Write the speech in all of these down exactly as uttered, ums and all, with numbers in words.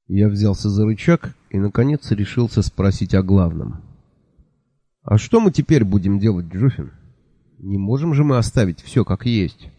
Я взялся за рычаг и, наконец, решился спросить о главном. «А что мы теперь будем делать, Джуфин? Не можем же мы оставить все как есть?»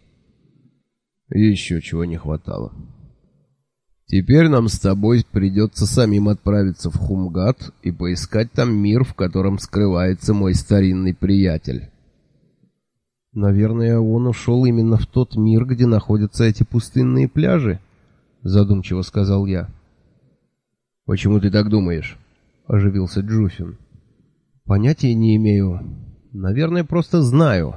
«Еще чего не хватало. Теперь нам с тобой придется самим отправиться в Хумгат и поискать там мир, в котором скрывается мой старинный приятель». «Наверное, он ушел именно в тот мир, где находятся эти пустынные пляжи», — задумчиво сказал я. «Почему ты так думаешь?» — оживился Джуфин. «Понятия не имею. Наверное, просто знаю».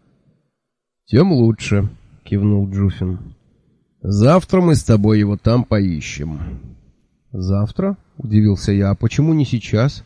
«Тем лучше», — кивнул Джуфин. «Завтра мы с тобой его там поищем». «Завтра?» — удивился я. «А почему не сейчас?»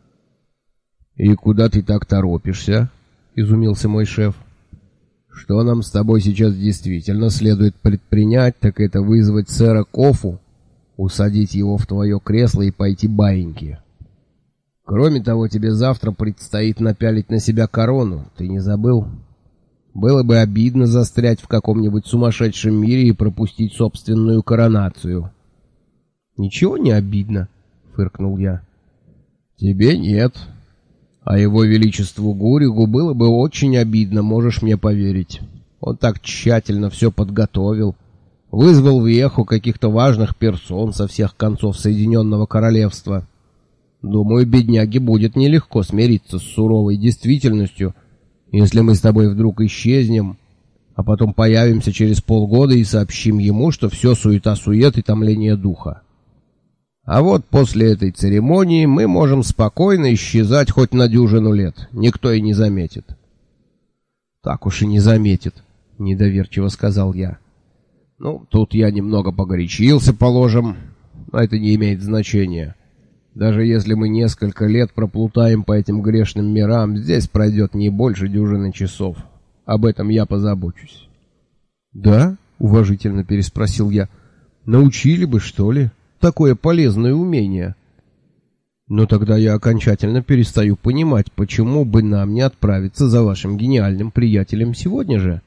«И куда ты так торопишься?» — изумился мой шеф. «Что нам с тобой сейчас действительно следует предпринять, так это вызвать сэра Кофу, усадить его в твое кресло и пойти баиньки. Кроме того, тебе завтра предстоит напялить на себя корону, ты не забыл? Было бы обидно застрять в каком-нибудь сумасшедшем мире и пропустить собственную коронацию». «Ничего не обидно», — фыркнул я. «Тебе нет. А его величеству Гуригу было бы очень обидно, можешь мне поверить. Он так тщательно все подготовил, вызвал в Еху каких-то важных персон со всех концов Соединенного Королевства. Думаю, бедняге будет нелегко смириться с суровой действительностью, если мы с тобой вдруг исчезнем, а потом появимся через полгода и сообщим ему, что все суета-сует и томление духа. А вот после этой церемонии мы можем спокойно исчезать хоть на дюжину лет, никто и не заметит». «Так уж и не заметит», — недоверчиво сказал я. «Ну, тут я немного погорячился, положим, но это не имеет значения. Даже если мы несколько лет проплутаем по этим грешным мирам, здесь пройдет не больше дюжины часов. Об этом я позабочусь». «Да?» — уважительно переспросил я. «Научили бы, что ли? Такое полезное умение». «Но тогда я окончательно перестаю понимать, почему бы нам не отправиться за вашим гениальным приятелем сегодня же».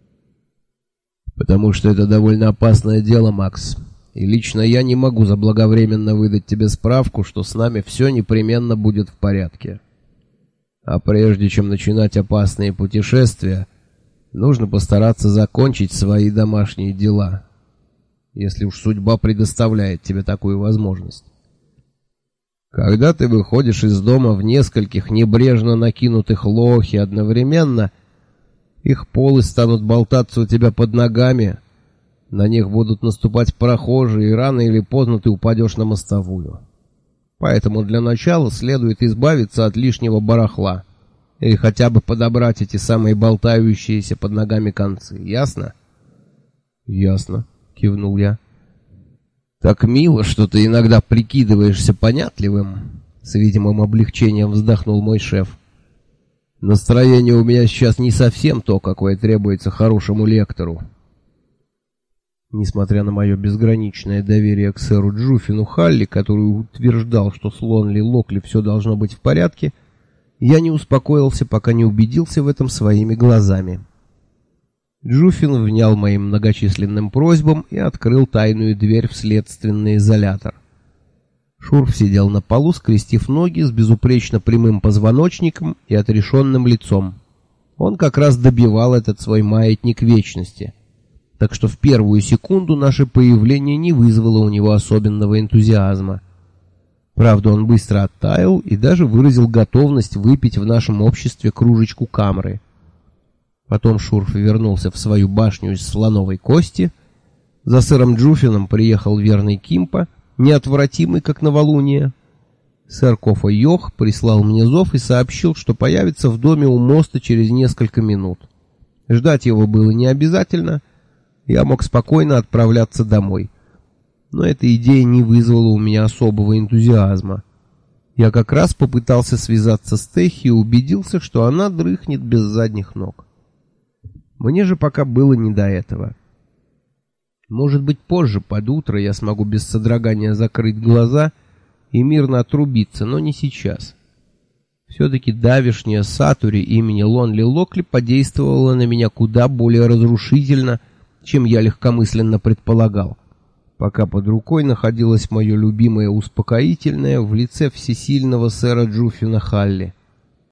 «Потому что это довольно опасное дело, Макс. И лично я не могу заблаговременно выдать тебе справку, что с нами все непременно будет в порядке. А прежде чем начинать опасные путешествия, нужно постараться закончить свои домашние дела, если уж судьба предоставляет тебе такую возможность. Когда ты выходишь из дома в нескольких небрежно накинутых лохи одновременно, их полы станут болтаться у тебя под ногами, на них будут наступать прохожие, и рано или поздно ты упадешь на мостовую. Поэтому для начала следует избавиться от лишнего барахла, или хотя бы подобрать эти самые болтающиеся под ногами концы. Ясно?» «Ясно», — кивнул я. «Так мило, что ты иногда прикидываешься понятливым», — с видимым облегчением вздохнул мой шеф. «Настроение у меня сейчас не совсем то, какое требуется хорошему лектору». Несмотря на мое безграничное доверие к сэру Джуфину Халли, который утверждал, что с Лонли Локли все должно быть в порядке, я не успокоился, пока не убедился в этом своими глазами. Джуфин внял моим многочисленным просьбам и открыл тайную дверь в следственный изолятор. Шурф сидел на полу, скрестив ноги, с безупречно прямым позвоночником и отрешенным лицом. Он как раз добивал этот свой маятник вечности, так что в первую секунду наше появление не вызвало у него особенного энтузиазма. Правда, он быстро оттаял и даже выразил готовность выпить в нашем обществе кружечку камры. Потом Шурф вернулся в свою башню из слоновой кости. За сэром Джуфином приехал верный Кимпа, неотвратимый, как новолуние. Сэр Кофа Йох прислал мне зов и сообщил, что появится в доме у моста через несколько минут. Ждать его было не обязательно, я мог спокойно отправляться домой. Но эта идея не вызвала у меня особого энтузиазма. Я как раз попытался связаться с Техи и убедился, что она дрыхнет без задних ног. Мне же пока было не до этого. Может быть, позже, под утро, я смогу без содрогания закрыть глаза и мирно отрубиться, но не сейчас. Все-таки давешняя Сатури имени Лонли Локли подействовала на меня куда более разрушительно, чем я легкомысленно предполагал. пока под рукой находилось мое любимое успокоительное в лице всесильного сэра Джуффина Халли.